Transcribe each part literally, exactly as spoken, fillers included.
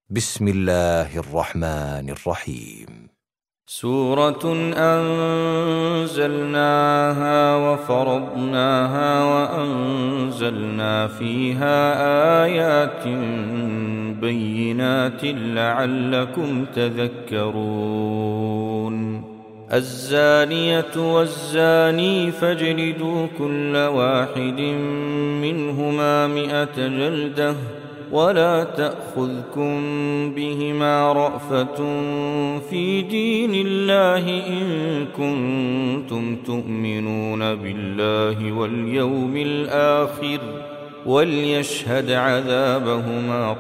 بسم الله الرحمن الرحيم. سورة أنزلناها وفرضناها وأنزلنا فيها آيات بينات لعلكم تذكرون. الزانية والزاني فاجلدوا كل واحد منهما مئة جلدة ولا تأخذكم بهما رأفة في دين الله إن كنتم تؤمنون بالله واليوم الآخر وليشهد عذابهما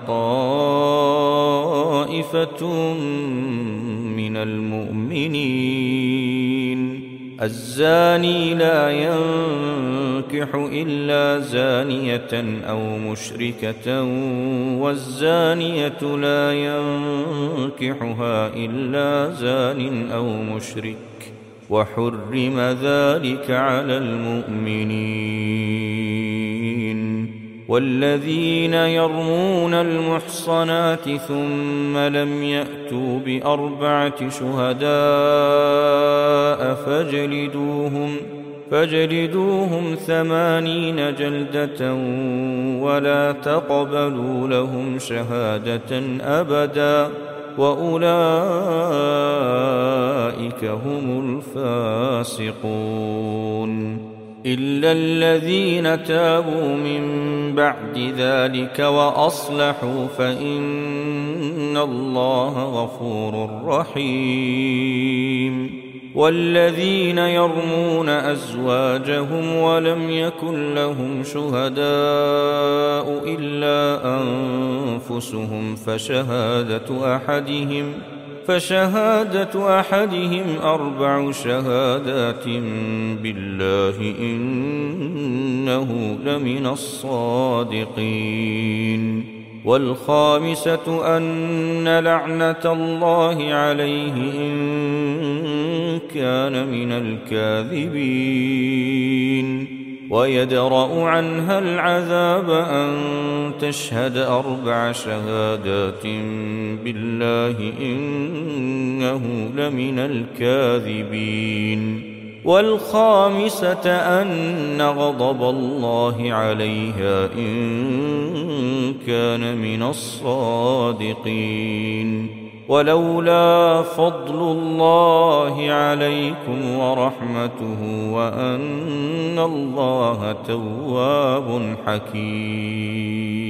طائفة من المؤمنين. الزاني لا ينكح إلا زانية أو مشركة والزانية لا ينكحها إلا زان أو مشرك وحرم ذلك على المؤمنين. والذين يرمون المحصنات ثم لم يأتوا بأربعة شهداء فاجلدوهم فاجلدوهم ثمانين جلدة ولا تقبلوا لهم شهادة أبدا وأولئك هم الفاسقون. إلا الذين تابوا من بعد ذلك وأصلحوا فإن الله غفور رحيم. والذين يرمون أزواجهم ولم يكن لهم شهداء إلا أنفسهم فشهادة أحدهم فشهادة أحدهم أربع شهادات بالله إنه لمن الصادقين. والخامسة أن لعنة الله عليه إن كان من الكاذبين. ويدرأ عنها العذاب أن تشهد أربع شهادات بالله إنه لمن الكاذبين. والخامسة أن غضب الله عليها إن كان من الصادقين. ولولا فضل الله عليكم ورحمته وأن الله تواب حكيم.